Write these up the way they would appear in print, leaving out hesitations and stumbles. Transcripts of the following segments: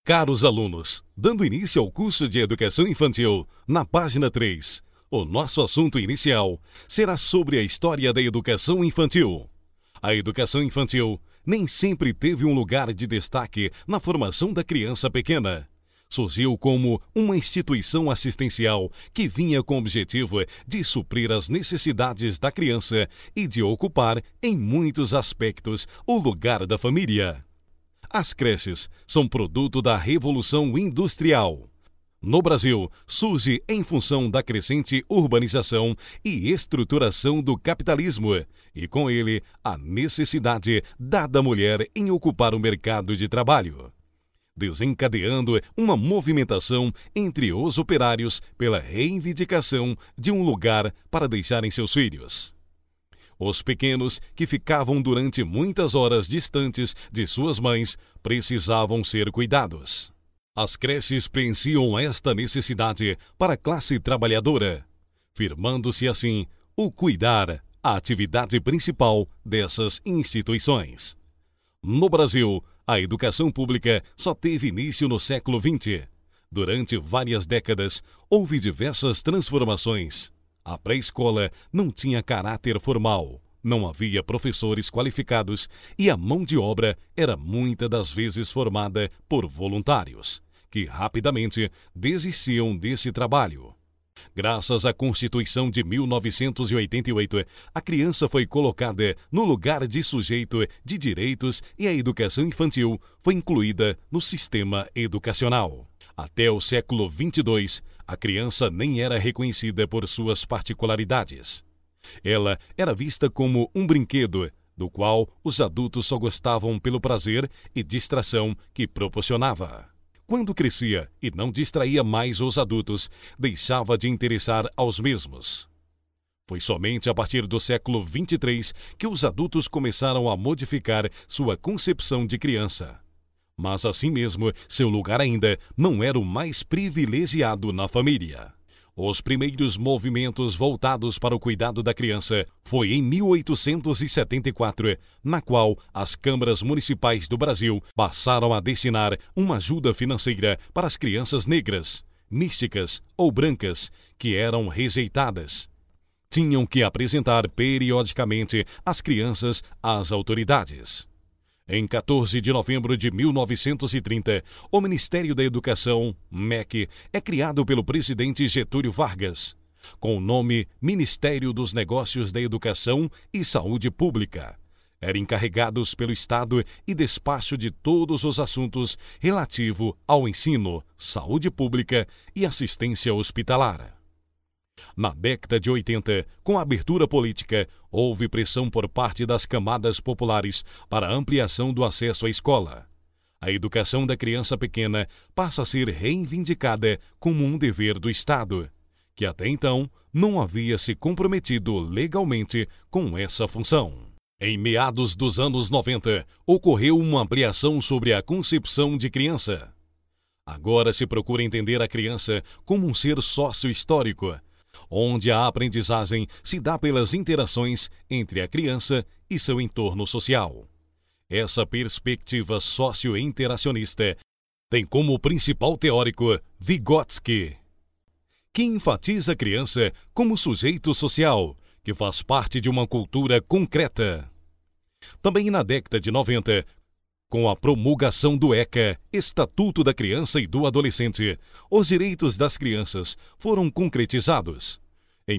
Caros alunos, dando início ao curso de Educação Infantil, na página 3, o nosso assunto inicial será sobre a história da educação infantil. A educação infantil nem sempre teve um lugar de destaque na formação da criança pequena. Surgiu como uma instituição assistencial que vinha com o objetivo de suprir as necessidades da criança e de ocupar, em muitos aspectos, o lugar da família. As creches são produto da Revolução Industrial. No Brasil, surge em função da crescente urbanização e estruturação do capitalismo, e com ele a necessidade dada à mulher em ocupar o mercado de trabalho, desencadeando uma movimentação entre os operários pela reivindicação de um lugar para deixarem seus filhos. Os pequenos, que ficavam durante muitas horas distantes de suas mães, precisavam ser cuidados. As creches preenchiam esta necessidade para a classe trabalhadora, firmando-se assim o cuidar, a atividade principal dessas instituições. No Brasil, a educação pública só teve início no século XX. Durante várias décadas, houve diversas transformações. A pré-escola não tinha caráter formal, não havia professores qualificados e a mão de obra era muitas das vezes formada por voluntários, que rapidamente desistiam desse trabalho. Graças à Constituição de 1988, a criança foi colocada no lugar de sujeito de direitos e a educação infantil foi incluída no sistema educacional. Até o século XXII, a criança nem era reconhecida por suas particularidades. Ela era vista como um brinquedo, do qual os adultos só gostavam pelo prazer e distração que proporcionava. Quando crescia e não distraía mais os adultos, deixava de interessar aos mesmos. Foi somente a partir do século XXIII que os adultos começaram a modificar sua concepção de criança. Mas assim mesmo, seu lugar ainda não era o mais privilegiado na família. Os primeiros movimentos voltados para o cuidado da criança foi em 1874, na qual as câmaras municipais do Brasil passaram a destinar uma ajuda financeira para as crianças negras, místicas ou brancas que eram rejeitadas. Tinham que apresentar periodicamente as crianças às autoridades. Em 14 de novembro de 1930, o Ministério da Educação, MEC, é criado pelo presidente Getúlio Vargas, com o nome Ministério dos Negócios da Educação e Saúde Pública. Eram encarregados pelo Estado e despacho de todos os assuntos relativos ao ensino, saúde pública e assistência hospitalar. Na década de 80, com a abertura política, houve pressão por parte das camadas populares para a ampliação do acesso à escola. A educação da criança pequena passa a ser reivindicada como um dever do Estado, que até então não havia se comprometido legalmente com essa função. Em meados dos anos 90, ocorreu uma ampliação sobre a concepção de criança. Agora se procura entender a criança como um ser sócio-histórico, onde a aprendizagem se dá pelas interações entre a criança e seu entorno social. Essa perspectiva socio-interacionista tem como principal teórico Vygotsky, que enfatiza a criança como sujeito social, que faz parte de uma cultura concreta. Também na década de 90, com a promulgação do ECA, Estatuto da Criança e do Adolescente, os direitos das crianças foram concretizados. Em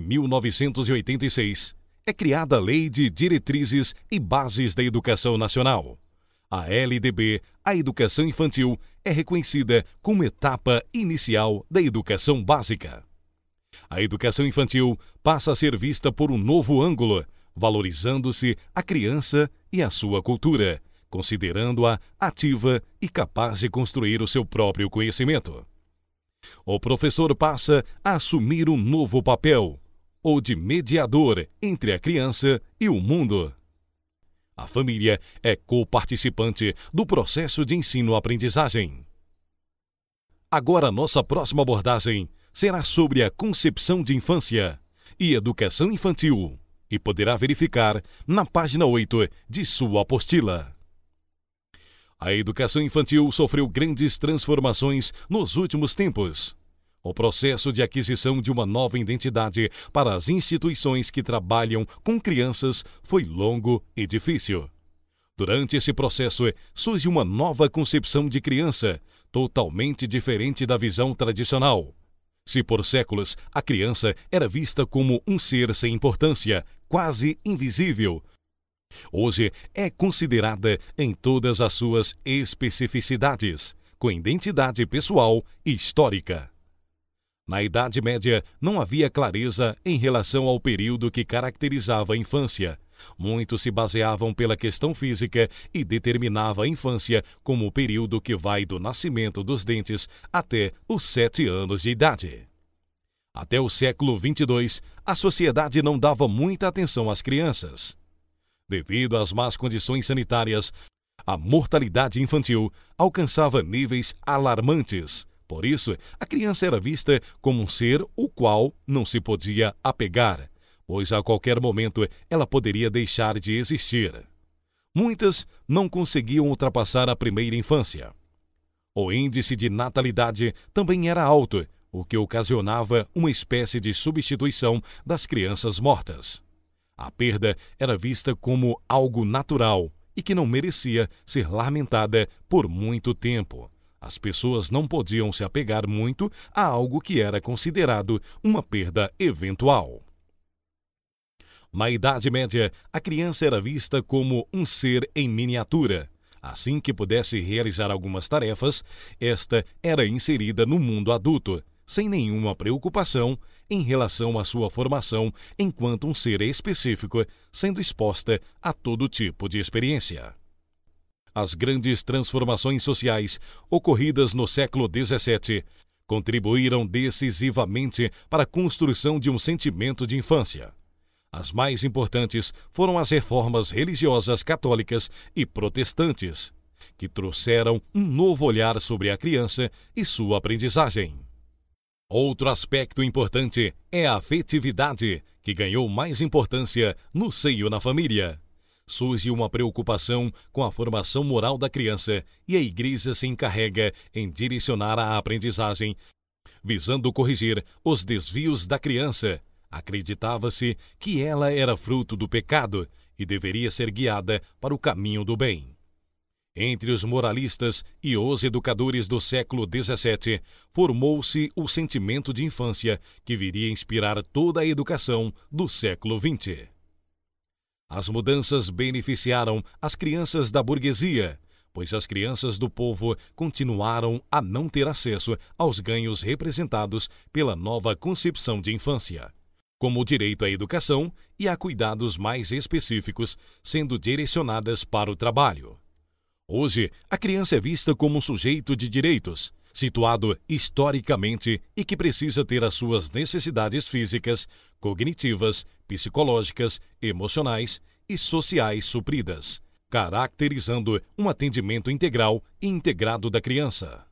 1986, é criada a Lei de Diretrizes e Bases da Educação Nacional. A LDB, a educação infantil, é reconhecida como etapa inicial da educação básica. A educação infantil passa a ser vista por um novo ângulo, valorizando-se a criança e a sua cultura, considerando-a ativa e capaz de construir o seu próprio conhecimento. O professor passa a assumir um novo papel, o de mediador entre a criança e o mundo. A família é coparticipante do processo de ensino-aprendizagem. Agora, nossa próxima abordagem será sobre a concepção de infância e educação infantil e poderá verificar na página 8 de sua apostila. A educação infantil sofreu grandes transformações nos últimos tempos. O processo de aquisição de uma nova identidade para as instituições que trabalham com crianças foi longo e difícil. Durante esse processo, surge uma nova concepção de criança, totalmente diferente da visão tradicional. Se por séculos a criança era vista como um ser sem importância, quase invisível, hoje é considerada em todas as suas especificidades, com identidade pessoal e histórica. Na Idade Média, não havia clareza em relação ao período que caracterizava a infância. Muitos se baseavam pela questão física e determinava a infância como o período que vai do nascimento dos dentes até os 7 anos de idade. Até o século XXII, a sociedade não dava muita atenção às crianças. Devido às más condições sanitárias, a mortalidade infantil alcançava níveis alarmantes. Por isso, a criança era vista como um ser o qual não se podia apegar, pois a qualquer momento ela poderia deixar de existir. Muitas não conseguiam ultrapassar a primeira infância. O índice de natalidade também era alto, o que ocasionava uma espécie de substituição das crianças mortas. A perda era vista como algo natural e que não merecia ser lamentada por muito tempo. As pessoas não podiam se apegar muito a algo que era considerado uma perda eventual. Na Idade Média, a criança era vista como um ser em miniatura. Assim que pudesse realizar algumas tarefas, esta era inserida no mundo adulto, sem nenhuma preocupação em relação à sua formação enquanto um ser específico, sendo exposta a todo tipo de experiência. As grandes transformações sociais ocorridas no século XVII contribuíram decisivamente para a construção de um sentimento de infância. As mais importantes foram as reformas religiosas católicas e protestantes, que trouxeram um novo olhar sobre a criança e sua aprendizagem. Outro aspecto importante é a afetividade, que ganhou mais importância no seio da família. Surge uma preocupação com a formação moral da criança e a Igreja se encarrega em direcionar a aprendizagem, visando corrigir os desvios da criança. Acreditava-se que ela era fruto do pecado e deveria ser guiada para o caminho do bem. Entre os moralistas e os educadores do século XVII, formou-se o sentimento de infância que viria a inspirar toda a educação do século XX. As mudanças beneficiaram as crianças da burguesia, pois as crianças do povo continuaram a não ter acesso aos ganhos representados pela nova concepção de infância, como o direito à educação e a cuidados mais específicos, sendo direcionadas para o trabalho. Hoje, a criança é vista como um sujeito de direitos, situado historicamente e que precisa ter as suas necessidades físicas, cognitivas, psicológicas, emocionais e sociais supridas, caracterizando um atendimento integral e integrado da criança.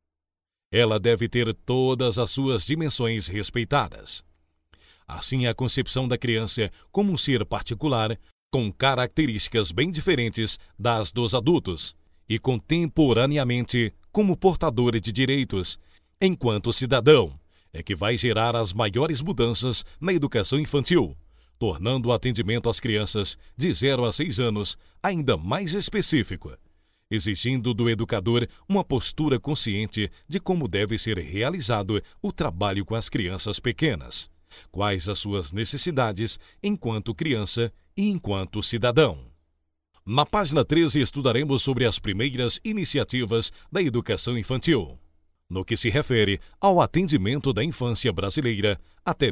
Ela deve ter todas as suas dimensões respeitadas. Assim, a concepção da criança como um ser particular, com características bem diferentes das dos adultos e contemporaneamente como portador de direitos, enquanto cidadão, é que vai gerar as maiores mudanças na educação infantil, tornando o atendimento às crianças de 0 a 6 anos ainda mais específico, exigindo do educador uma postura consciente de como deve ser realizado o trabalho com as crianças pequenas, quais as suas necessidades enquanto criança e enquanto cidadão. Na página 13 estudaremos sobre as primeiras iniciativas da educação infantil, no que se refere ao atendimento da infância brasileira até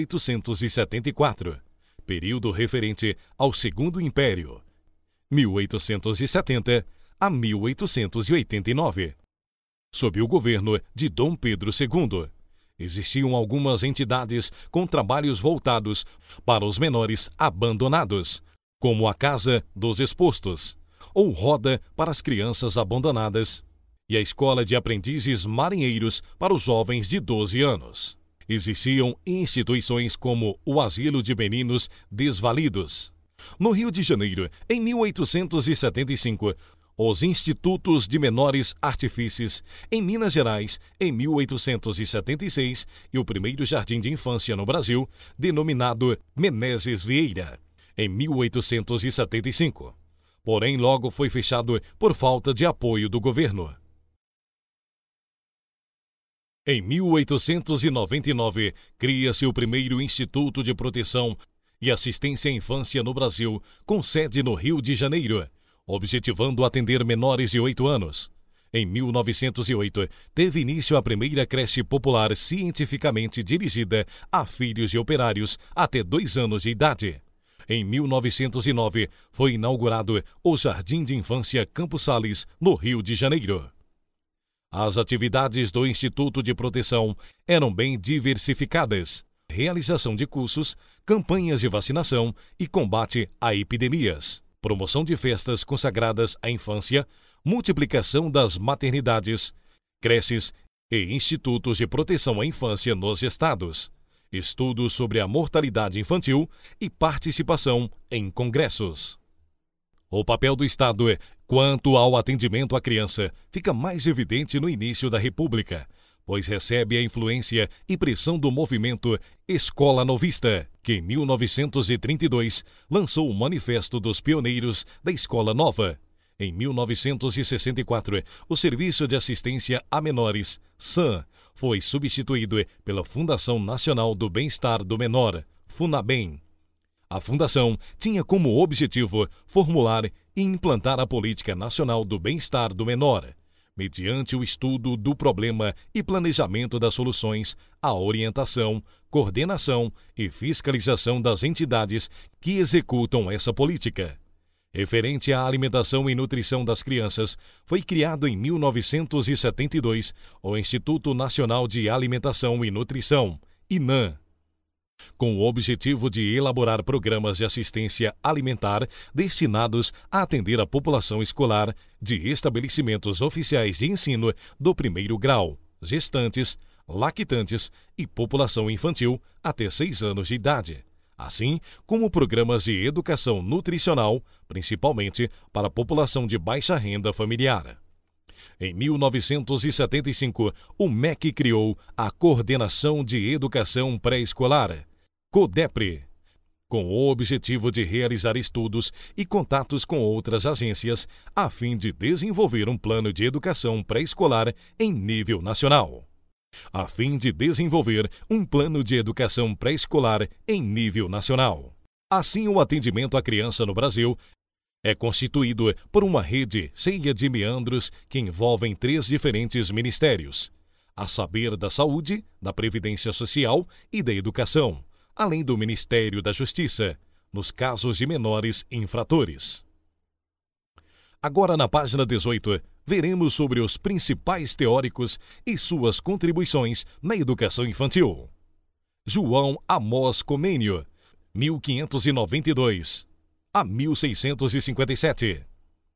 1874, período referente ao Segundo Império, 1870 a 1889, sob o governo de Dom Pedro II. Existiam algumas entidades com trabalhos voltados para os menores abandonados, como a Casa dos Expostos, ou Roda para as Crianças Abandonadas, e a Escola de Aprendizes Marinheiros para os jovens de 12 anos. Existiam instituições como o Asilo de Meninos Desvalidos. No Rio de Janeiro, em 1875, os Institutos de Menores Artífices, em Minas Gerais, em 1876, e o primeiro jardim de infância no Brasil, denominado Menéses Vieira, em 1875. Porém, logo foi fechado por falta de apoio do governo. Em 1899, cria-se o primeiro Instituto de Proteção e Assistência à Infância no Brasil, com sede no Rio de Janeiro, objetivando atender menores de 8 anos. Em 1908, teve início a primeira creche popular cientificamente dirigida a filhos de operários até 2 anos de idade. Em 1909, foi inaugurado o Jardim de Infância Campos Sales, no Rio de Janeiro. As atividades do Instituto de Proteção eram bem diversificadas: realização de cursos, campanhas de vacinação e combate a epidemias, promoção de festas consagradas à infância, multiplicação das maternidades, creches e institutos de proteção à infância nos estados, estudos sobre a mortalidade infantil e participação em congressos. O papel do Estado quanto ao atendimento à criança fica mais evidente no início da República, pois recebe a influência e pressão do movimento Escola Novista, que em 1932 lançou o Manifesto dos Pioneiros da Escola Nova. Em 1964, o Serviço de Assistência a Menores, SAM, foi substituído pela Fundação Nacional do Bem-Estar do Menor, FUNABEM. A fundação tinha como objetivo formular e implantar a Política Nacional do Bem-Estar do Menor, mediante o estudo do problema e planejamento das soluções, a orientação, coordenação e fiscalização das entidades que executam essa política. Referente à alimentação e nutrição das crianças, foi criado em 1972 o Instituto Nacional de Alimentação e Nutrição, INAN, com o objetivo de elaborar programas de assistência alimentar destinados a atender a população escolar de estabelecimentos oficiais de ensino do primeiro grau, gestantes, lactantes e população infantil até 6 anos de idade, assim como programas de educação nutricional, principalmente para a população de baixa renda familiar. Em 1975, o MEC criou a Coordenação de Educação Pré-Escolar, CODEPRE, com o objetivo de realizar estudos e contatos com outras agências, a fim de desenvolver um plano de educação pré-escolar em nível nacional. Assim, o atendimento à criança no Brasil é constituído por uma rede cheia de meandros que envolvem 3 diferentes ministérios, a saber, da Saúde, da Previdência Social e da Educação, além do Ministério da Justiça, nos casos de menores infratores. Agora, na página 18, veremos sobre os principais teóricos e suas contribuições na educação infantil. João Amós Comênio, 1592 a 1657.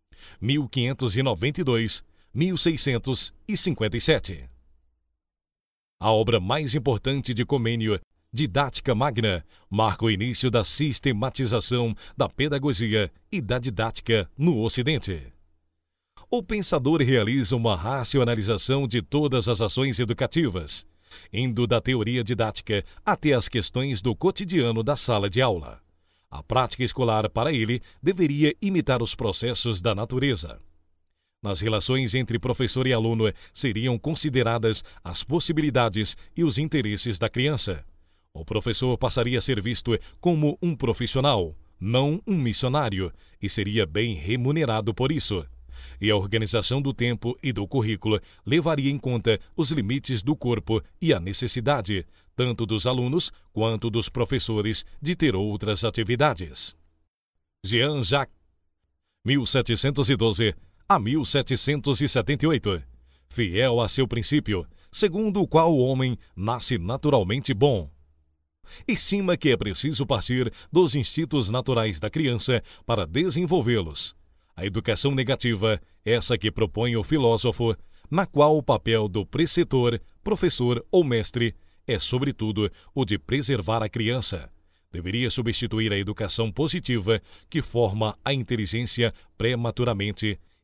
1592-1657. A obra mais importante de Comênio, Didática Magna, marca o início da sistematização da pedagogia e da didática no Ocidente. O pensador realiza uma racionalização de todas as ações educativas, indo da teoria didática até as questões do cotidiano da sala de aula. A prática escolar, para ele, deveria imitar os processos da natureza. Nas relações entre professor e aluno seriam consideradas as possibilidades e os interesses da criança. O professor passaria a ser visto como um profissional, não um missionário, e seria bem remunerado por isso. E a organização do tempo e do currículo levaria em conta os limites do corpo e a necessidade, tanto dos alunos quanto dos professores, de ter outras atividades. Jean-Jacques, 1712 a 1778, fiel a seu princípio, segundo o qual o homem nasce naturalmente bom. Estima que é preciso partir dos instintos naturais da criança para desenvolvê-los. A educação negativa, essa que propõe o filósofo, na qual o papel do preceptor, professor ou mestre é, sobretudo, o de preservar a criança, deveria substituir a educação positiva, que forma a inteligência prematuramente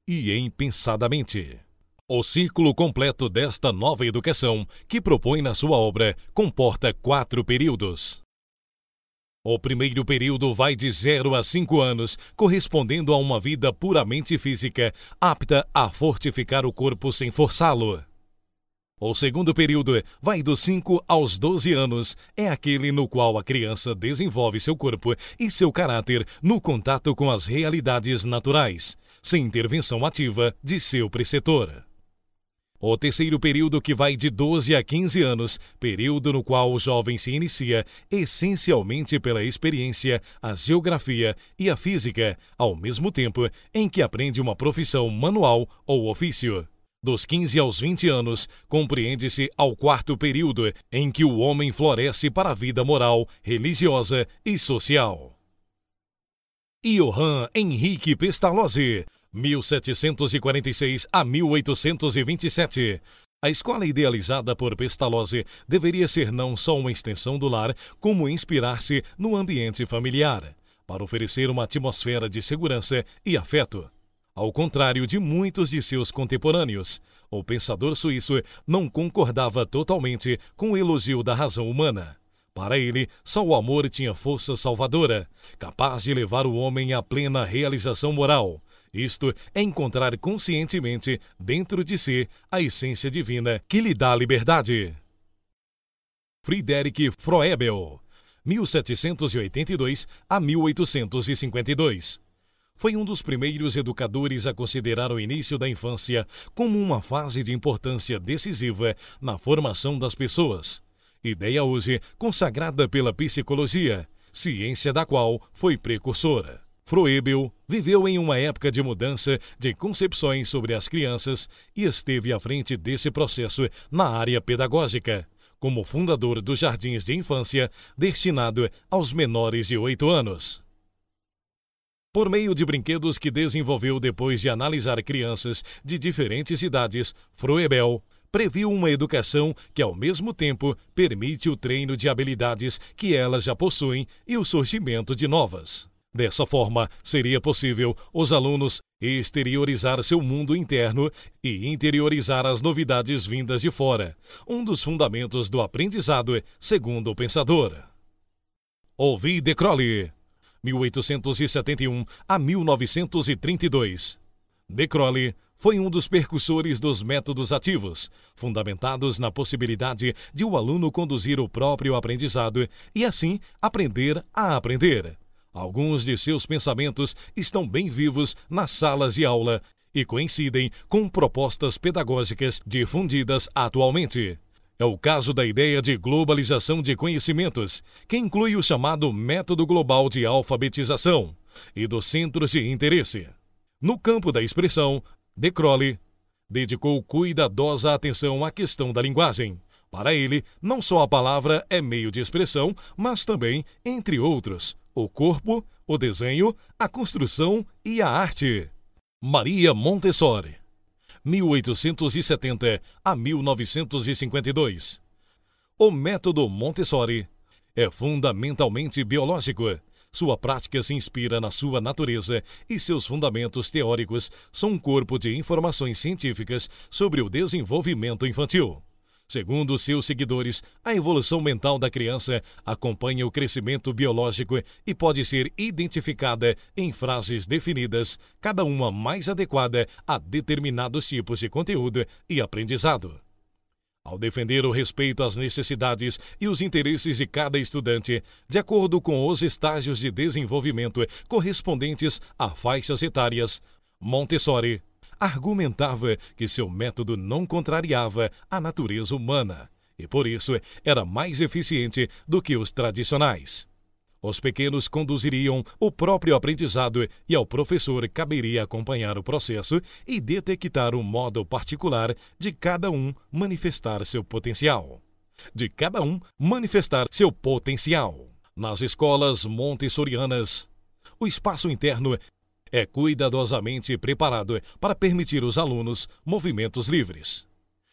e impensadamente. O ciclo completo desta nova educação, que propõe na sua obra, comporta 4 períodos. O primeiro período vai de 0 a 5 anos, correspondendo a uma vida puramente física, apta a fortificar o corpo sem forçá-lo. O segundo período vai dos 5 aos 12 anos, é aquele no qual a criança desenvolve seu corpo e seu caráter no contato com as realidades naturais, sem intervenção ativa de seu preceptor. O terceiro período, que vai de 12 a 15 anos, período no qual o jovem se inicia essencialmente pela experiência, a geografia e a física, ao mesmo tempo em que aprende uma profissão manual ou ofício. Dos 15 aos 20 anos, compreende-se ao quarto período, em que o homem floresce para a vida moral, religiosa e social. Johann Henrique Pestalozzi, 1746 a 1827. A escola idealizada por Pestalozzi deveria ser não só uma extensão do lar, como inspirar-se no ambiente familiar, para oferecer uma atmosfera de segurança e afeto. Ao contrário de muitos de seus contemporâneos, o pensador suíço não concordava totalmente com o elogio da razão humana. Para ele, só o amor tinha força salvadora, capaz de levar o homem à plena realização moral. Isto é encontrar conscientemente dentro de si a essência divina que lhe dá liberdade. Friedrich Froebel, 1782 a 1852. Foi um dos primeiros educadores a considerar o início da infância como uma fase de importância decisiva na formação das pessoas. Ideia hoje consagrada pela psicologia, ciência da qual foi precursora. Froebel viveu em uma época de mudança de concepções sobre as crianças e esteve à frente desse processo na área pedagógica, como fundador dos jardins de infância destinado aos menores de 8 anos. Por meio de brinquedos que desenvolveu depois de analisar crianças de diferentes idades, Froebel previu uma educação que, ao mesmo tempo, permite o treino de habilidades que elas já possuem e o surgimento de novas. Dessa forma, seria possível os alunos exteriorizar seu mundo interno e interiorizar as novidades vindas de fora, um dos fundamentos do aprendizado, segundo o pensador. Ovid de Crowley, 1871 a 1932. De Crowley foi um dos percussores dos métodos ativos, fundamentados na possibilidade de o aluno conduzir o próprio aprendizado e, assim, aprender a aprender. Alguns de seus pensamentos estão bem vivos nas salas de aula e coincidem com propostas pedagógicas difundidas atualmente. É o caso da ideia de globalização de conhecimentos, que inclui o chamado Método Global de Alfabetização, e dos centros de interesse. No campo da expressão, de Crowley dedicou cuidadosa atenção à questão da linguagem. Para ele, não só a palavra é meio de expressão, mas também, entre outros, o corpo, o desenho, a construção e a arte. Maria Montessori, 1870 a 1952. O método Montessori é fundamentalmente biológico. Sua prática se inspira na sua natureza e seus fundamentos teóricos são um corpo de informações científicas sobre o desenvolvimento infantil. Segundo seus seguidores, a evolução mental da criança acompanha o crescimento biológico e pode ser identificada em frases definidas, cada uma mais adequada a determinados tipos de conteúdo e aprendizado. Ao defender o respeito às necessidades e os interesses de cada estudante, de acordo com os estágios de desenvolvimento correspondentes a faixas etárias, Montessori argumentava que seu método não contrariava a natureza humana e, por isso, era mais eficiente do que os tradicionais. Os pequenos conduziriam o próprio aprendizado e ao professor caberia acompanhar o processo e detectar o modo particular de cada um manifestar seu potencial. Nas escolas montessorianas, o espaço interno é cuidadosamente preparado para permitir aos alunos movimentos livres.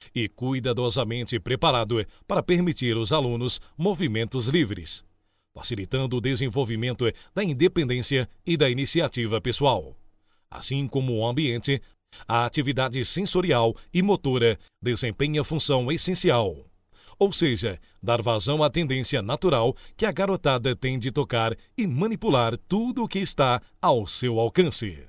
Facilitando o desenvolvimento da independência e da iniciativa pessoal. Assim como o ambiente A atividade sensorial e motora desempenha função essencial, ou seja, dar vazão à tendência natural que a garotada tem de tocar e manipular tudo o que está ao seu alcance.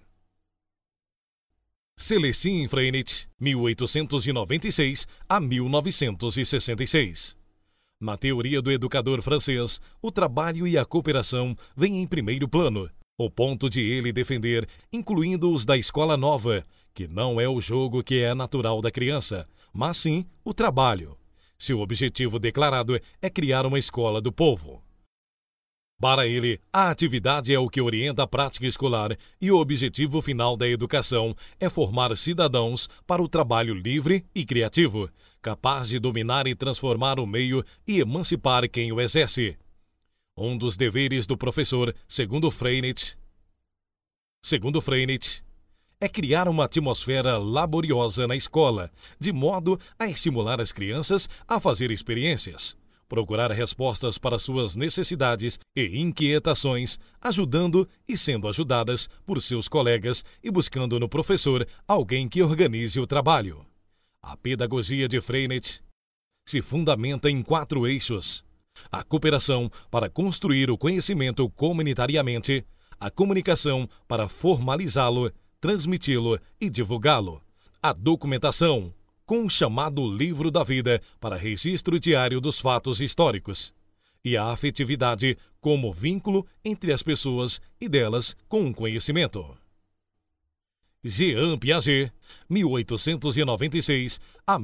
Célestin Freinet, 1896 a 1966. Na teoria do educador francês, o trabalho e a cooperação vêm em primeiro plano, o ponto de ele defender, incluindo os da escola nova, que não é o jogo que é natural da criança, mas sim o trabalho. Seu objetivo declarado é criar uma escola do povo. Para ele, a atividade é o que orienta a prática escolar e o objetivo final da educação é formar cidadãos para o trabalho livre e criativo, capaz de dominar e transformar o meio e emancipar quem o exerce. Um dos deveres do professor, segundo Freinet, é criar uma atmosfera laboriosa na escola, de modo a estimular as crianças a fazer experiências, procurar respostas para suas necessidades e inquietações, ajudando e sendo ajudadas por seus colegas e buscando no professor alguém que organize o trabalho. A pedagogia de Freinet se fundamenta em 4 eixos: a cooperação para construir o conhecimento comunitariamente, a comunicação para formalizá-lo, transmiti-lo e divulgá-lo, a documentação, com o chamado livro da vida para registro diário dos fatos históricos, e a afetividade como vínculo entre as pessoas e delas com o conhecimento. Jean Piaget, 1896 a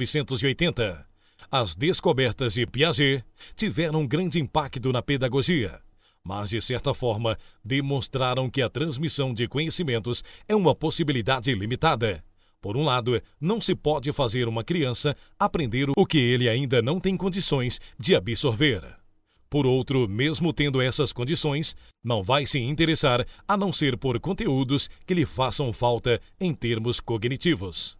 1980. As descobertas de Piaget tiveram grande impacto na pedagogia, mas, de certa forma, demonstraram que a transmissão de conhecimentos é uma possibilidade limitada. Por um lado, não se pode fazer uma criança aprender o que ele ainda não tem condições de absorver. Por outro, mesmo tendo essas condições, não vai se interessar a não ser por conteúdos que lhe façam falta em termos cognitivos.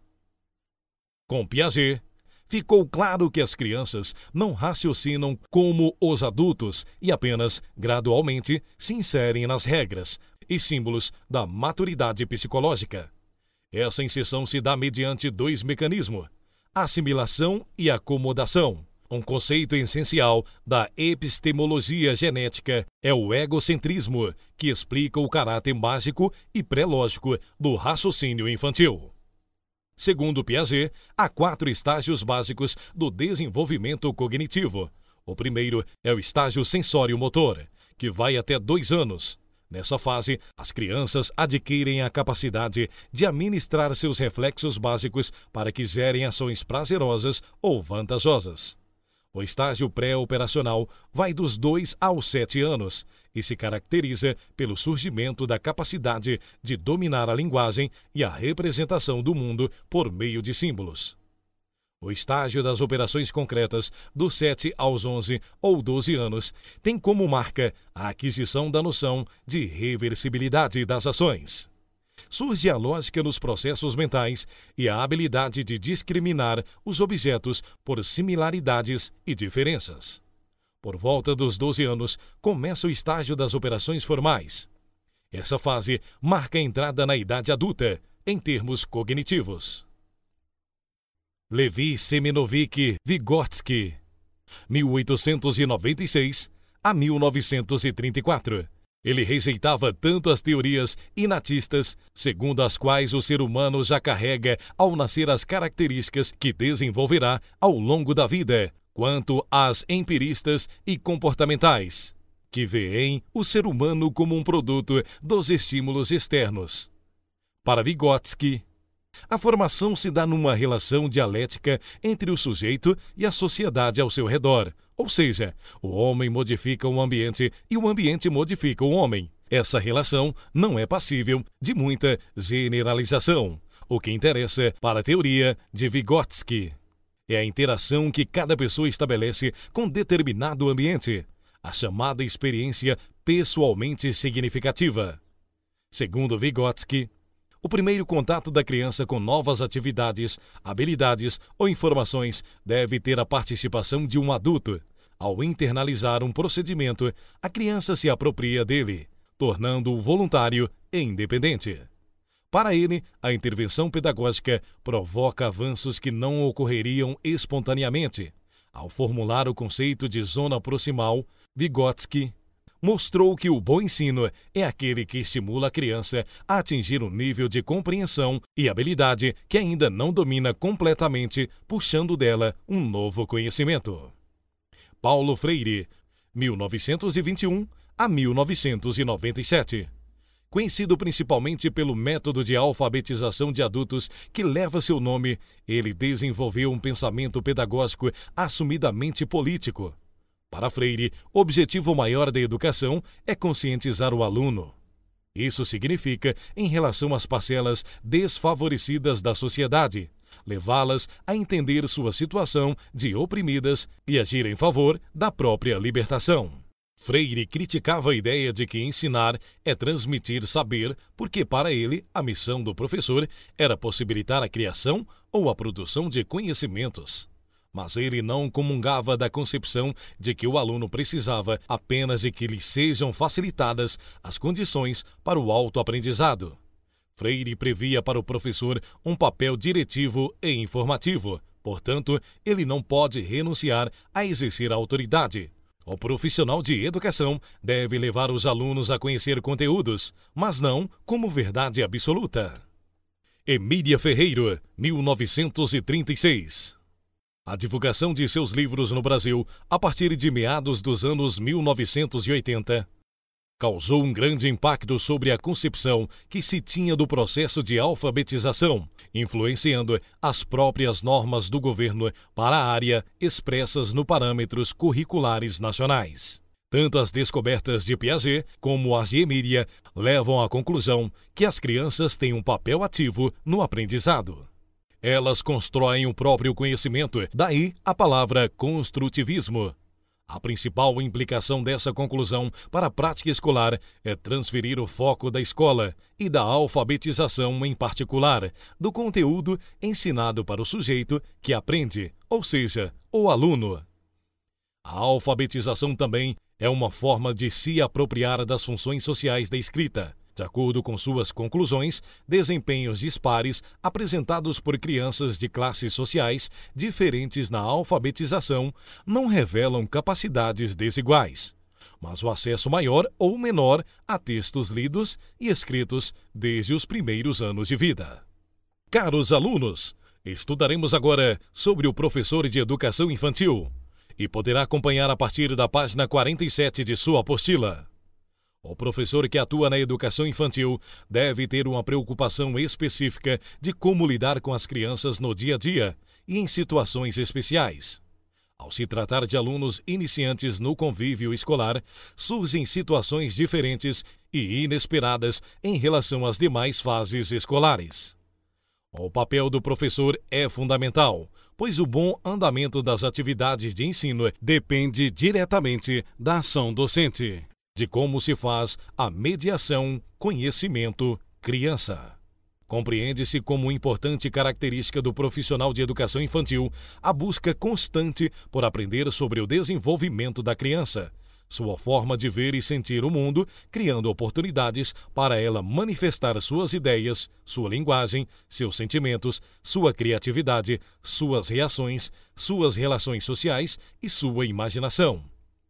Com Piaget, ficou claro que as crianças não raciocinam como os adultos e apenas, gradualmente, se inserem nas regras e símbolos da maturidade psicológica. Essa inserção se dá mediante 2 mecanismos: assimilação e acomodação. Um conceito essencial da epistemologia genética é o egocentrismo, que explica o caráter mágico e pré-lógico do raciocínio infantil. Segundo Piaget, há 4 estágios básicos do desenvolvimento cognitivo. O primeiro é o estágio sensório-motor, que vai até 2 anos. Nessa fase, as crianças adquirem a capacidade de administrar seus reflexos básicos para que gerem ações prazerosas ou vantajosas. O estágio pré-operacional vai dos 2 aos 7 anos e se caracteriza pelo surgimento da capacidade de dominar a linguagem e a representação do mundo por meio de símbolos. O estágio das operações concretas, dos 7 aos 11 ou 12 anos, tem como marca a aquisição da noção de reversibilidade das ações. Surge a lógica nos processos mentais e a habilidade de discriminar os objetos por similaridades e diferenças. Por volta dos 12 anos, começa o estágio das operações formais. Essa fase marca a entrada na idade adulta, em termos cognitivos. Levi Semenovich Vygotsky, 1896 a 1934. Ele rejeitava tanto as teorias inatistas, segundo as quais o ser humano já carrega ao nascer as características que desenvolverá ao longo da vida, quanto às empiristas e comportamentais, que veem o ser humano como um produto dos estímulos externos. Para Vygotsky, a formação se dá numa relação dialética entre o sujeito e a sociedade ao seu redor, ou seja, o homem modifica o ambiente e o ambiente modifica o homem. Essa relação não é passível de muita generalização. O que interessa para a teoria de Vygotsky é a interação que cada pessoa estabelece com determinado ambiente, a chamada experiência pessoalmente significativa. Segundo Vygotsky, o primeiro contato da criança com novas atividades, habilidades ou informações deve ter a participação de um adulto. Ao internalizar um procedimento, a criança se apropria dele, tornando-o voluntário e independente. Para ele, a intervenção pedagógica provoca avanços que não ocorreriam espontaneamente. Ao formular o conceito de zona proximal, Vygotsky mostrou que o bom ensino é aquele que estimula a criança a atingir um nível de compreensão e habilidade que ainda não domina completamente, puxando dela um novo conhecimento. Paulo Freire, 1921 a 1997. Conhecido principalmente pelo método de alfabetização de adultos que leva seu nome, ele desenvolveu um pensamento pedagógico assumidamente político. Para Freire, o objetivo maior da educação é conscientizar o aluno. Isso significa, em relação às parcelas desfavorecidas da sociedade, levá-las a entender sua situação de oprimidas e agir em favor da própria libertação. Freire criticava a ideia de que ensinar é transmitir saber, porque para ele a missão do professor era possibilitar a criação ou a produção de conhecimentos. Mas ele não comungava da concepção de que o aluno precisava apenas de que lhe sejam facilitadas as condições para o autoaprendizado. Freire previa para o professor um papel diretivo e informativo, portanto, ele não pode renunciar a exercer a autoridade. O profissional de educação deve levar os alunos a conhecer conteúdos, mas não como verdade absoluta. Emília Ferreiro, 1936. A divulgação de seus livros no Brasil, a partir de meados dos anos 1980, causou um grande impacto sobre a concepção que se tinha do processo de alfabetização, influenciando as próprias normas do governo para a área expressas no parâmetros curriculares nacionais. Tanto as descobertas de Piaget como as de Emília levam à conclusão que as crianças têm um papel ativo no aprendizado. Elas constroem o próprio conhecimento, daí a palavra construtivismo. A principal implicação dessa conclusão para a prática escolar é transferir o foco da escola e da alfabetização em particular, do conteúdo ensinado para o sujeito que aprende, ou seja, o aluno. A alfabetização também é uma forma de se apropriar das funções sociais da escrita. De acordo com suas conclusões, desempenhos dispares apresentados por crianças de classes sociais diferentes na alfabetização não revelam capacidades desiguais, mas o acesso maior ou menor a textos lidos e escritos desde os primeiros anos de vida. Caros alunos, estudaremos agora sobre o professor de educação infantil e poderá acompanhar a partir da página 47 de sua apostila. O professor que atua na educação infantil deve ter uma preocupação específica de como lidar com as crianças no dia a dia e em situações especiais. Ao se tratar de alunos iniciantes no convívio escolar, surgem situações diferentes e inesperadas em relação às demais fases escolares. O papel do professor é fundamental, pois o bom andamento das atividades de ensino depende diretamente da ação docente, de como se faz a mediação conhecimento-criança. Compreende-se como importante característica do profissional de educação infantil a busca constante por aprender sobre o desenvolvimento da criança, sua forma de ver e sentir o mundo, criando oportunidades para ela manifestar suas ideias, sua linguagem, seus sentimentos, sua criatividade, suas reações, suas relações sociais e sua imaginação.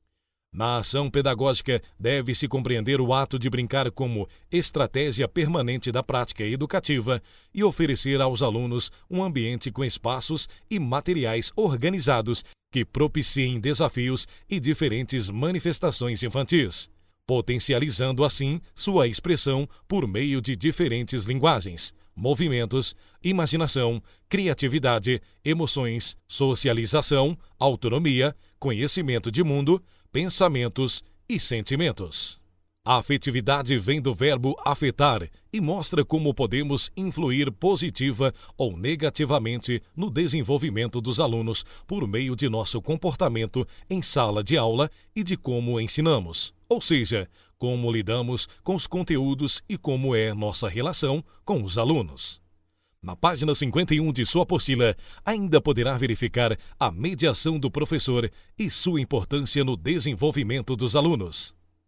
Na ação pedagógica, deve-se compreender o ato de brincar como estratégia permanente da prática educativa e oferecer aos alunos um ambiente com espaços e materiais organizados que propiciem desafios e diferentes manifestações infantis, potencializando assim sua expressão por meio de diferentes linguagens, movimentos, imaginação, criatividade, emoções, socialização, autonomia, conhecimento de mundo, pensamentos e sentimentos. A afetividade vem do verbo afetar e mostra como podemos influir positiva ou negativamente no desenvolvimento dos alunos por meio de nosso comportamento em sala de aula e de como ensinamos, ou seja, como lidamos com os conteúdos e como é nossa relação com os alunos. Na página 51 de sua apostila, ainda poderá verificar a mediação do professor e sua importância no desenvolvimento dos alunos.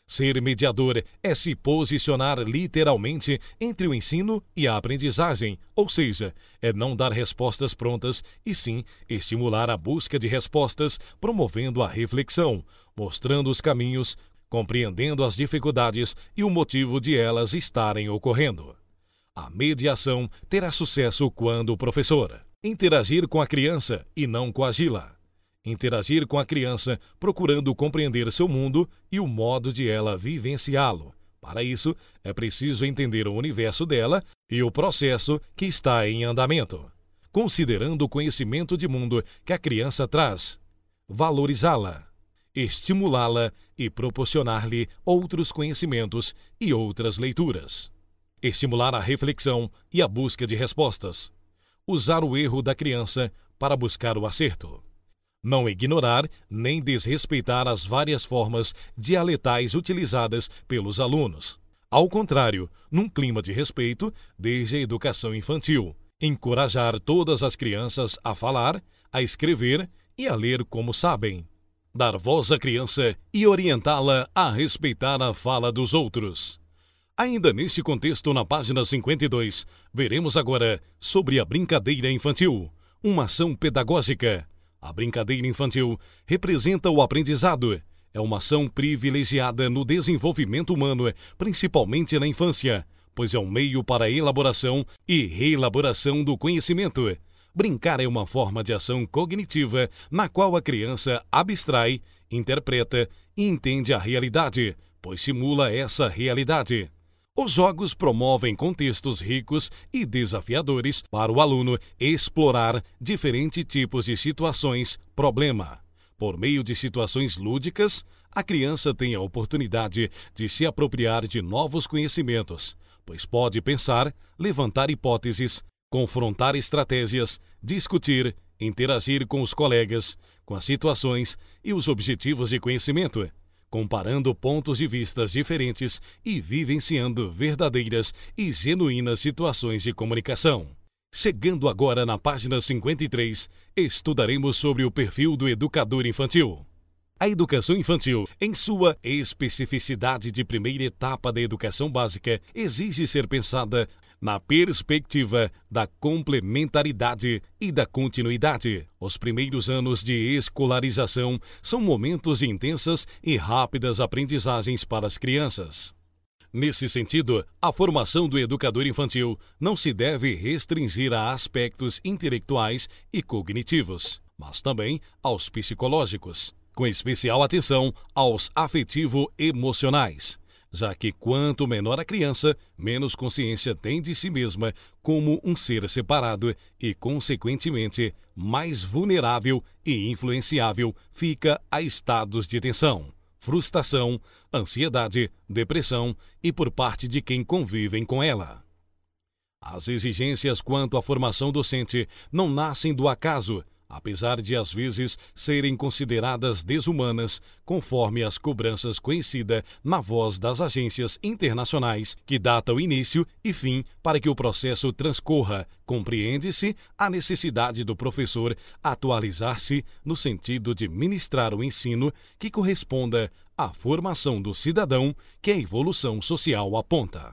Ser mediador é se posicionar literalmente entre o ensino e a aprendizagem, ou seja, é não dar respostas prontas e sim estimular a busca de respostas, promovendo a reflexão, mostrando os caminhos, compreendendo as dificuldades e o motivo de elas estarem ocorrendo. A mediação terá sucesso quando o professor interagir com a criança e não coagi-la. Interagir com a criança procurando compreender seu mundo e o modo de ela vivenciá-lo. Para isso, é preciso entender o universo dela e o processo que está em andamento, considerando o conhecimento de mundo que a criança traz, valorizá-la, estimulá-la e proporcionar-lhe outros conhecimentos e outras leituras. Estimular a reflexão e a busca de respostas. Usar o erro da criança para buscar o acerto. Não ignorar nem desrespeitar as várias formas dialetais utilizadas pelos alunos. Ao contrário, num clima de respeito, desde a educação infantil, encorajar todas as crianças a falar, a escrever e a ler como sabem. Dar voz à criança e orientá-la a respeitar a fala dos outros. Ainda nesse contexto, na página 52, veremos agora sobre a brincadeira infantil, uma ação pedagógica. A brincadeira infantil representa o aprendizado. É uma ação privilegiada no desenvolvimento humano, principalmente na infância, pois é um meio para a elaboração e reelaboração do conhecimento. Brincar é uma forma de ação cognitiva na qual a criança abstrai, interpreta e entende a realidade, pois simula essa realidade. Os jogos promovem contextos ricos e desafiadores para o aluno explorar diferentes tipos de situações, problema. Por meio de situações lúdicas, a criança tem a oportunidade de se apropriar de novos conhecimentos, pois pode pensar, levantar hipóteses, confrontar estratégias, discutir, interagir com os colegas, com as situações e os objetivos de conhecimento, comparando pontos de vista diferentes e vivenciando verdadeiras e genuínas situações de comunicação. Chegando agora na página 53, estudaremos sobre o perfil do educador infantil. A educação infantil, em sua especificidade de primeira etapa da educação básica, exige ser pensada na perspectiva da complementaridade e da continuidade. Os primeiros anos de escolarização são momentos de intensas e rápidas aprendizagens para as crianças. Nesse sentido, a formação do educador infantil não se deve restringir a aspectos intelectuais e cognitivos, mas também aos psicológicos, com especial atenção aos afetivo-emocionais, já que quanto menor a criança, menos consciência tem de si mesma como um ser separado e, consequentemente, mais vulnerável e influenciável fica a estados de tensão, frustração, ansiedade, depressão e por parte de quem convivem com ela. As exigências quanto à formação docente não nascem do acaso, apesar de às vezes serem consideradas desumanas, conforme as cobranças conhecidas na voz das agências internacionais que datam início e fim para que o processo transcorra, compreende-se a necessidade do professor atualizar-se no sentido de ministrar o ensino que corresponda à formação do cidadão que a evolução social aponta.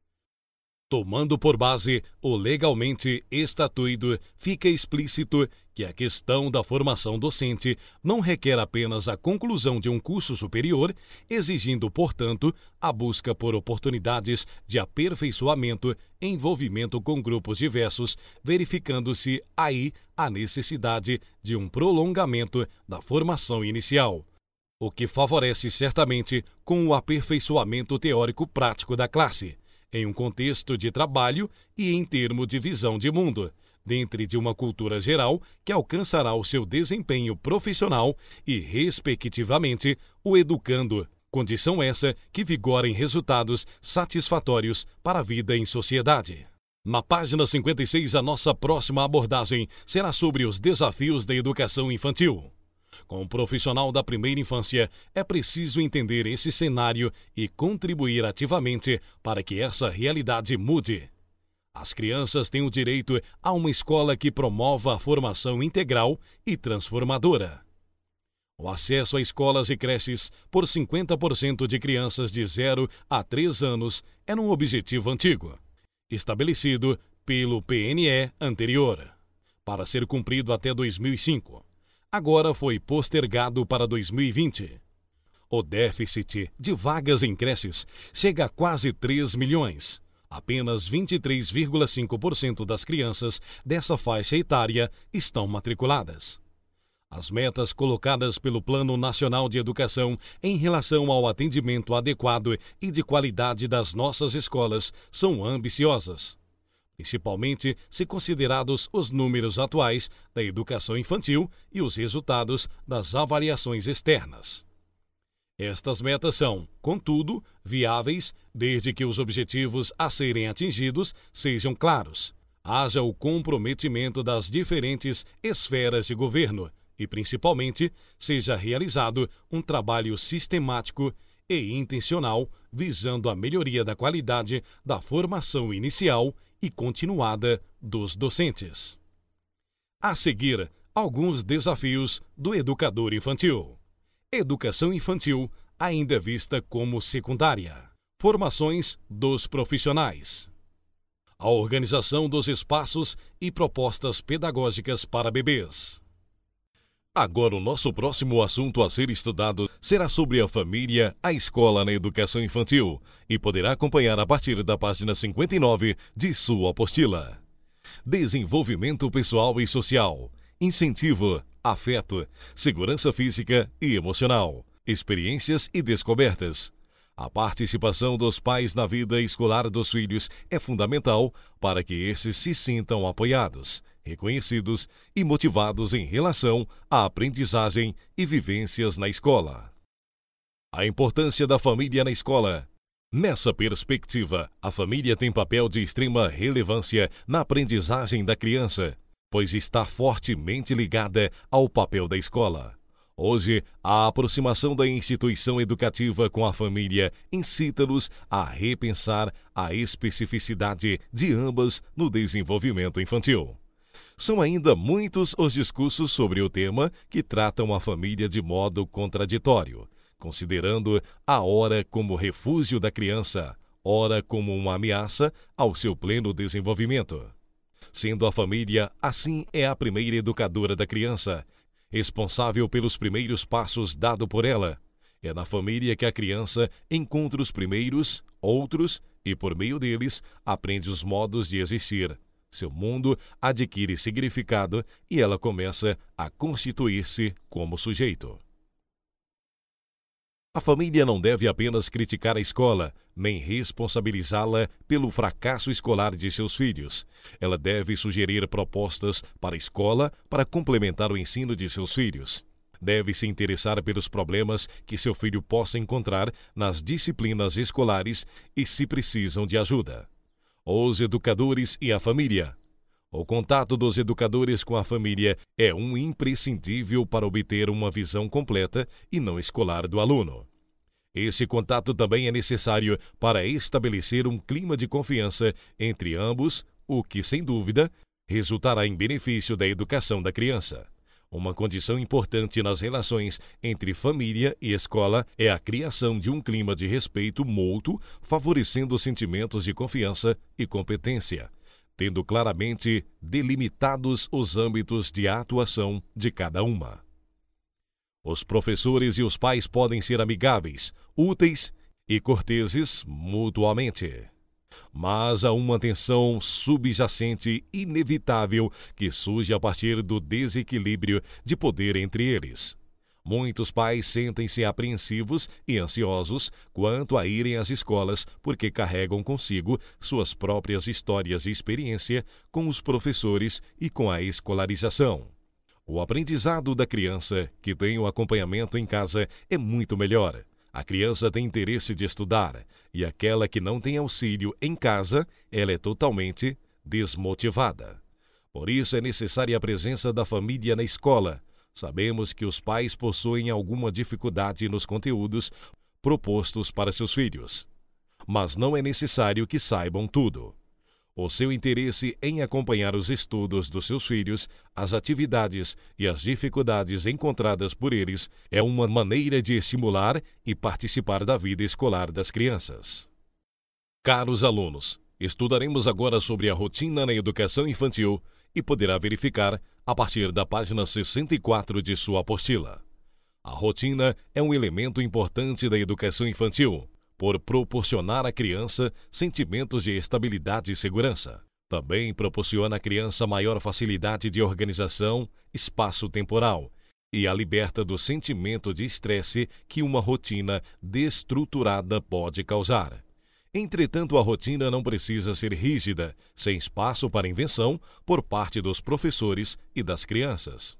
Tomando por base o legalmente estatuído, fica explícito que a questão da formação docente não requer apenas a conclusão de um curso superior, exigindo, portanto, a busca por oportunidades de aperfeiçoamento, envolvimento com grupos diversos, verificando-se aí a necessidade de um prolongamento da formação inicial, o que favorece certamente com o aperfeiçoamento teórico-prático da classe, em um contexto de trabalho e em termos de visão de mundo, dentro de uma cultura geral que alcançará o seu desempenho profissional e, respectivamente, o educando, condição essa que vigora em resultados satisfatórios para a vida em sociedade. Na página 56, a nossa próxima abordagem será sobre os desafios da educação infantil. Como profissional da primeira infância, é preciso entender esse cenário e contribuir ativamente para que essa realidade mude. As crianças têm o direito a uma escola que promova a formação integral e transformadora. O acesso a escolas e creches por 50% de crianças de 0 a 3 anos era um objetivo antigo, estabelecido pelo PNE anterior, para ser cumprido até 2005. Agora foi postergado para 2020. O déficit de vagas em creches chega a quase 3 milhões. Apenas 23,5% das crianças dessa faixa etária estão matriculadas. As metas colocadas pelo Plano Nacional de Educação em relação ao atendimento adequado e de qualidade das nossas escolas são ambiciosas, principalmente se considerados os números atuais da educação infantil e os resultados das avaliações externas. Estas metas são, contudo, viáveis desde que os objetivos a serem atingidos sejam claros, haja o comprometimento das diferentes esferas de governo e, principalmente, seja realizado um trabalho sistemático e intencional visando a melhoria da qualidade da formação inicial e continuada dos docentes. A seguir, alguns desafios do educador infantil. Educação infantil ainda é vista como secundária. Formações dos profissionais. A organização dos espaços e propostas pedagógicas para bebês. Agora, o nosso próximo assunto a ser estudado será sobre a família, a escola na educação infantil e poderá acompanhar a partir da página 59 de sua apostila. Desenvolvimento pessoal e social, incentivo, afeto, segurança física e emocional, experiências e descobertas. A participação dos pais na vida escolar dos filhos é fundamental para que esses se sintam apoiados, reconhecidos e motivados em relação à aprendizagem e vivências na escola. A importância da família na escola. Nessa perspectiva, a família tem papel de extrema relevância na aprendizagem da criança, pois está fortemente ligada ao papel da escola. Hoje, a aproximação da instituição educativa com a família incita-nos a repensar a especificidade de ambas no desenvolvimento infantil. São ainda muitos os discursos sobre o tema que tratam a família de modo contraditório, considerando a ora como refúgio da criança, ora como uma ameaça ao seu pleno desenvolvimento. Sendo a família, assim, é a primeira educadora da criança, responsável pelos primeiros passos dados por ela. É na família que a criança encontra os primeiros, outros, e por meio deles aprende os modos de existir. Seu mundo adquire significado e ela começa a constituir-se como sujeito. A família não deve apenas criticar a escola, nem responsabilizá-la pelo fracasso escolar de seus filhos. Ela deve sugerir propostas para a escola para complementar o ensino de seus filhos. Deve se interessar pelos problemas que seu filho possa encontrar nas disciplinas escolares e se precisam de ajuda. Os educadores e a família. O contato dos educadores com a família é um imprescindível para obter uma visão completa e não escolar do aluno. Esse contato também é necessário para estabelecer um clima de confiança entre ambos, o que, sem dúvida, resultará em benefício da educação da criança. Uma condição importante nas relações entre família e escola é a criação de um clima de respeito mútuo, favorecendo sentimentos de confiança e competência, tendo claramente delimitados os âmbitos de atuação de cada uma. Os professores e os pais podem ser amigáveis, úteis e corteses mutuamente. Mas há uma tensão subjacente inevitável que surge a partir do desequilíbrio de poder entre eles. Muitos pais sentem-se apreensivos e ansiosos quanto a irem às escolas porque carregam consigo suas próprias histórias de experiência com os professores e com a escolarização. O aprendizado da criança, que tem o acompanhamento em casa, é muito melhor. A criança tem interesse de estudar, e aquela que não tem auxílio em casa, ela é totalmente desmotivada. Por isso é necessária a presença da família na escola. Sabemos que os pais possuem alguma dificuldade nos conteúdos propostos para seus filhos, mas não é necessário que saibam tudo. O seu interesse em acompanhar os estudos dos seus filhos, as atividades e as dificuldades encontradas por eles é uma maneira de estimular e participar da vida escolar das crianças. Caros alunos, estudaremos agora sobre a rotina na educação infantil e poderá verificar a partir da página 64 de sua apostila. A rotina é um elemento importante da educação infantil, por proporcionar à criança sentimentos de estabilidade e segurança. Também proporciona à criança maior facilidade de organização espaço-temporal e a liberta do sentimento de estresse que uma rotina destruturada pode causar. Entretanto, a rotina não precisa ser rígida, sem espaço para invenção por parte dos professores e das crianças.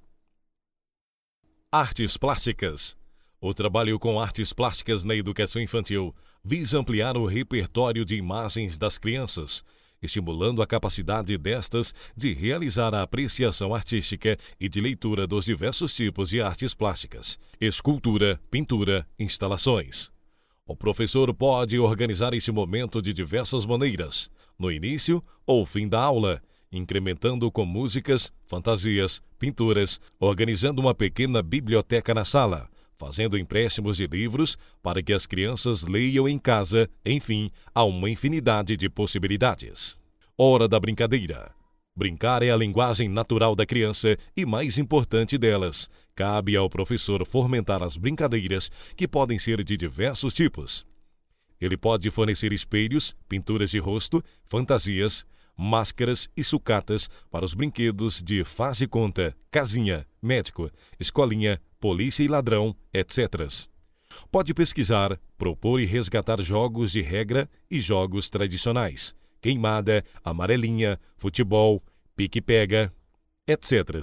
Artes plásticas. O trabalho com artes plásticas na educação infantil visa ampliar o repertório de imagens das crianças, estimulando a capacidade destas de realizar a apreciação artística e de leitura dos diversos tipos de artes plásticas, escultura, pintura, instalações. O professor pode organizar esse momento de diversas maneiras, no início ou fim da aula, incrementando com músicas, fantasias, pinturas, organizando uma pequena biblioteca na sala, fazendo empréstimos de livros para que as crianças leiam em casa, enfim, há uma infinidade de possibilidades. Hora da brincadeira. Brincar é a linguagem natural da criança e mais importante delas. Cabe ao professor fomentar as brincadeiras, que podem ser de diversos tipos. Ele pode fornecer espelhos, pinturas de rosto, fantasias, máscaras e sucatas para os brinquedos de faz de conta, casinha, médico, escolinha, polícia e ladrão, etc. Pode pesquisar, propor e resgatar jogos de regra e jogos tradicionais, queimada, amarelinha, futebol, pique-pega, etc.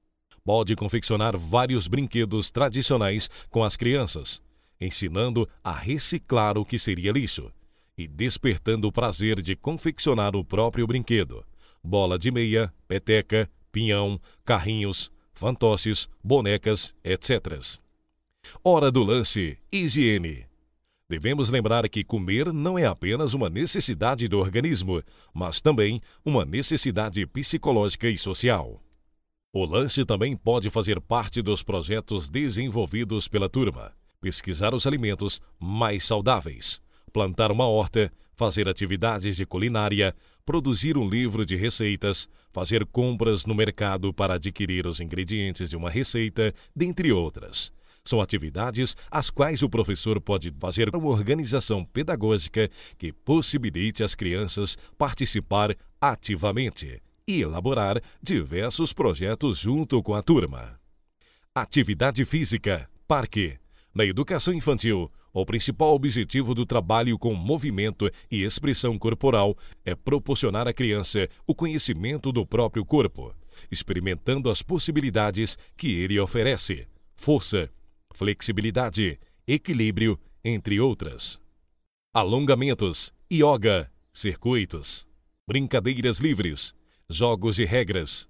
Pode confeccionar vários brinquedos tradicionais com as crianças, ensinando a reciclar o que seria lixo e despertando o prazer de confeccionar o próprio brinquedo. Bola de meia, peteca, pinhão, carrinhos, fantoches, bonecas, etc. Hora do lanche, higiene. Devemos lembrar que comer não é apenas uma necessidade do organismo, mas também uma necessidade psicológica e social. O lanche também pode fazer parte dos projetos desenvolvidos pela turma. Pesquisar os alimentos mais saudáveis, plantar uma horta, fazer atividades de culinária, produzir um livro de receitas, fazer compras no mercado para adquirir os ingredientes de uma receita, dentre outras. São atividades às quais o professor pode fazer uma organização pedagógica que possibilite às crianças participar ativamente e elaborar diversos projetos junto com a turma. Atividade física, parque. Na educação infantil, o principal objetivo do trabalho com movimento e expressão corporal é proporcionar à criança o conhecimento do próprio corpo, experimentando as possibilidades que ele oferece, força, flexibilidade, equilíbrio, entre outras. Alongamentos, yoga, circuitos, brincadeiras livres, jogos de regras.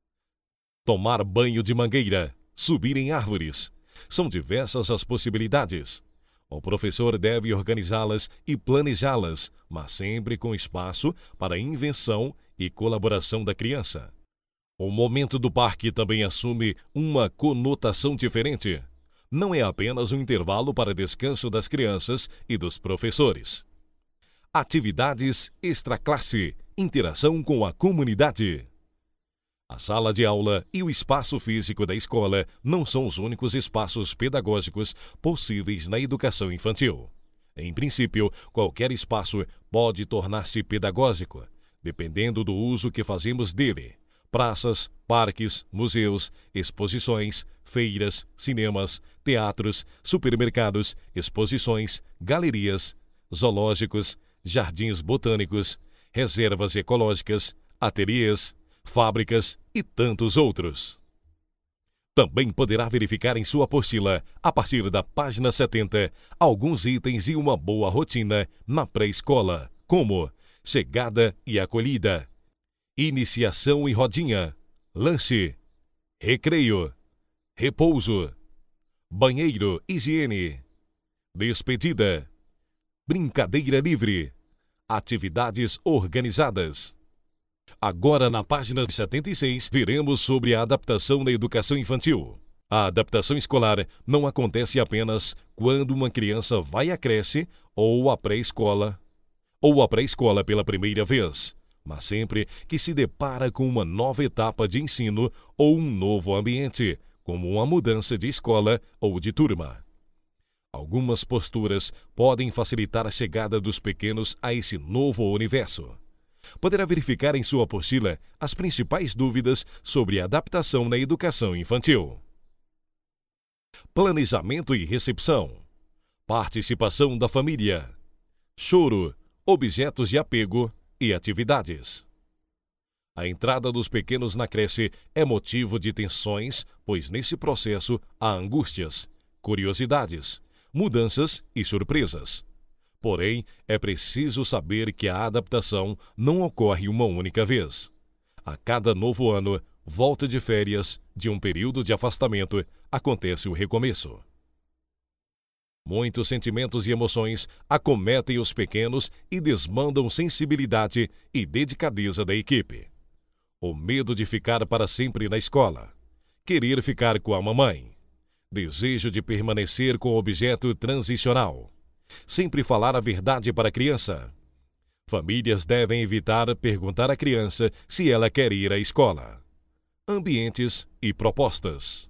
Tomar banho de mangueira, subir em árvores. São diversas as possibilidades. O professor deve organizá-las e planejá-las, mas sempre com espaço para invenção e colaboração da criança. O momento do parque também assume uma conotação diferente. Não é apenas um intervalo para descanso das crianças e dos professores. Atividades extraclasse, interação com a comunidade. A sala de aula e o espaço físico da escola não são os únicos espaços pedagógicos possíveis na educação infantil. Em princípio, qualquer espaço pode tornar-se pedagógico, dependendo do uso que fazemos dele. Praças, parques, museus, exposições, feiras, cinemas, teatros, supermercados, exposições, galerias, zoológicos, jardins botânicos, reservas ecológicas, ateliês, fábricas e tantos outros. Também poderá verificar em sua apostila, a partir da página 70, alguns itens e uma boa rotina na pré-escola, como chegada e acolhida, iniciação e rodinha, lanche, recreio, repouso, banheiro, higiene, despedida, brincadeira livre, atividades organizadas. Agora, na página 76, veremos sobre a adaptação na educação infantil. A adaptação escolar não acontece apenas quando uma criança vai à creche ou à pré-escola pela primeira vez, mas sempre que se depara com uma nova etapa de ensino ou um novo ambiente, como uma mudança de escola ou de turma. Algumas posturas podem facilitar a chegada dos pequenos a esse novo universo. Poderá verificar em sua apostila as principais dúvidas sobre adaptação na educação infantil. Planejamento e recepção. Participação da família. Choro, objetos de apego e atividades. A entrada dos pequenos na creche é motivo de tensões, pois nesse processo há angústias, curiosidades, mudanças e surpresas. Porém, é preciso saber que a adaptação não ocorre uma única vez. A cada novo ano, volta de férias, de um período de afastamento, acontece o recomeço. Muitos sentimentos e emoções acometem os pequenos e desmandam sensibilidade e delicadeza da equipe. O medo de ficar para sempre na escola, querer ficar com a mamãe, desejo de permanecer com o objeto transicional, sempre falar a verdade para a criança. Famílias devem evitar perguntar à criança se ela quer ir à escola. Ambientes e propostas.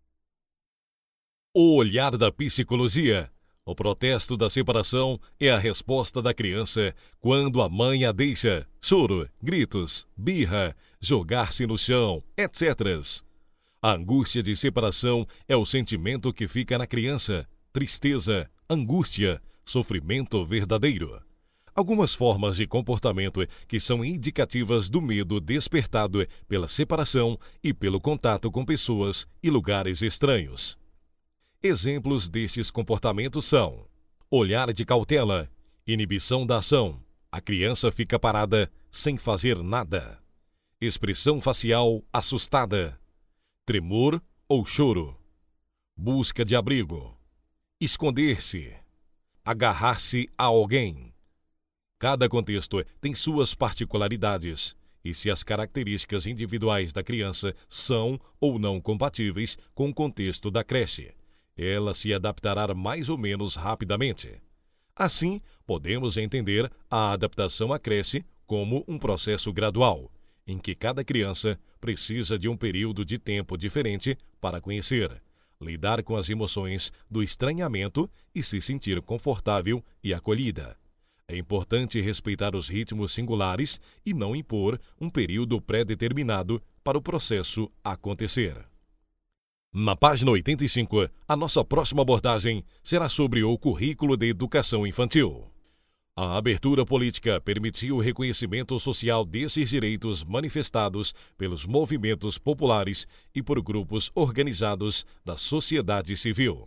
O olhar da psicologia. O protesto da separação é a resposta da criança quando a mãe a deixa. Choro, gritos, birra, jogar-se no chão, etc. A angústia de separação é o sentimento que fica na criança. Tristeza, angústia, sofrimento verdadeiro. Algumas formas de comportamento que são indicativas do medo despertado pela separação e pelo contato com pessoas e lugares estranhos. Exemplos destes comportamentos são: olhar de cautela, inibição da ação, a criança fica parada sem fazer nada, expressão facial assustada, tremor ou choro, busca de abrigo, esconder-se, agarrar-se a alguém. Cada contexto tem suas particularidades, e se as características individuais da criança são ou não compatíveis com o contexto da creche, ela se adaptará mais ou menos rapidamente. Assim, podemos entender a adaptação à creche como um processo gradual, em que cada criança precisa de um período de tempo diferente para conhecer, lidar com as emoções do estranhamento e se sentir confortável e acolhida. É importante respeitar os ritmos singulares e não impor um período pré-determinado para o processo acontecer. Na página 85, a nossa próxima abordagem será sobre o currículo de educação infantil. A abertura política permitiu o reconhecimento social desses direitos manifestados pelos movimentos populares e por grupos organizados da sociedade civil.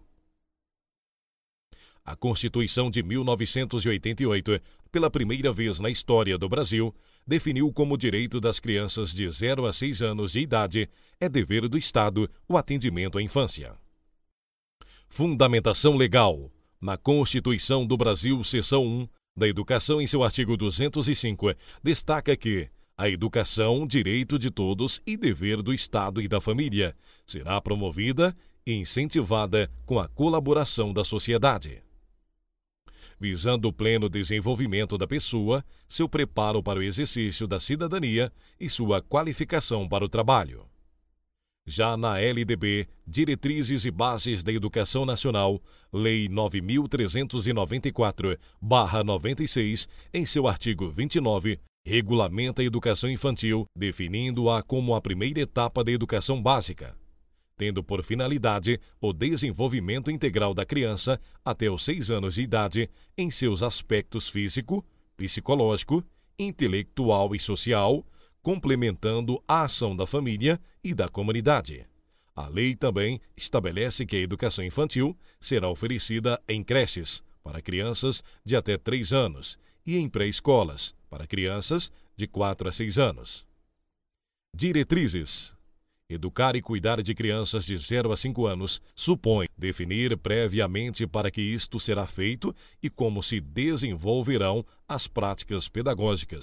A Constituição de 1988, pela primeira vez na história do Brasil, definiu como direito das crianças de 0 a 6 anos de idade é dever do Estado o atendimento à infância. Fundamentação legal. Na Constituição do Brasil, seção 1, da Educação, em seu artigo 205, destaca que a educação, direito de todos e dever do Estado e da família, será promovida e incentivada com a colaboração da sociedade, visando o pleno desenvolvimento da pessoa, seu preparo para o exercício da cidadania e sua qualificação para o trabalho. Já na LDB, Diretrizes e Bases da Educação Nacional, Lei 9.394/96, em seu artigo 29, regulamenta a educação infantil, definindo-a como a primeira etapa da educação básica, tendo por finalidade o desenvolvimento integral da criança até os 6 anos de idade em seus aspectos físico, psicológico, intelectual e social, complementando a ação da família e da comunidade. A lei também estabelece que a educação infantil será oferecida em creches para crianças de até 3 anos e em pré-escolas para crianças de 4 a 6 anos. Diretrizes. Educar e cuidar de crianças de 0 a 5 anos supõe definir previamente para que isto será feito e como se desenvolverão as práticas pedagógicas,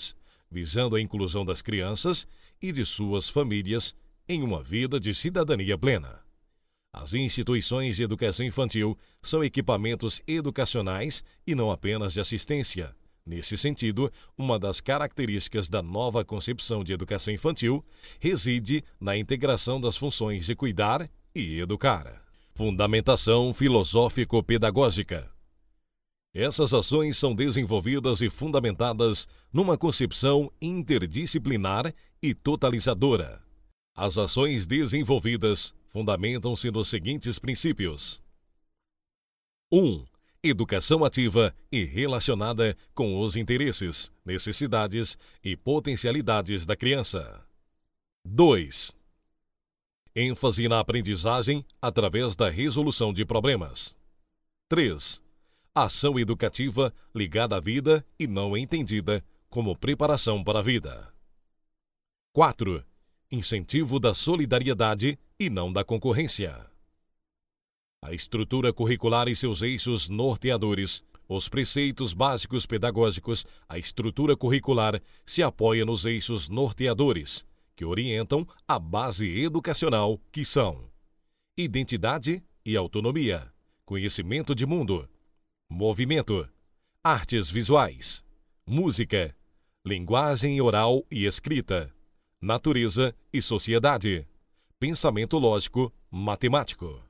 visando a inclusão das crianças e de suas famílias em uma vida de cidadania plena. As instituições de educação infantil são equipamentos educacionais e não apenas de assistência. Nesse sentido, uma das características da nova concepção de educação infantil reside na integração das funções de cuidar e educar. Fundamentação filosófico-pedagógica. Essas ações são desenvolvidas e fundamentadas numa concepção interdisciplinar e totalizadora. As ações desenvolvidas fundamentam-se nos seguintes princípios: 1. Educação ativa e relacionada com os interesses, necessidades e potencialidades da criança. 2. ênfase na aprendizagem através da resolução de problemas. 3. Ação educativa ligada à vida e não entendida como preparação para a vida. 4. Incentivo da solidariedade e não da concorrência. A estrutura curricular e seus eixos norteadores, os preceitos básicos pedagógicos, a estrutura curricular se apoia nos eixos norteadores, que orientam a base educacional, que são identidade e autonomia, conhecimento de mundo, movimento, artes visuais, música, linguagem oral e escrita, natureza e sociedade, pensamento lógico, matemático.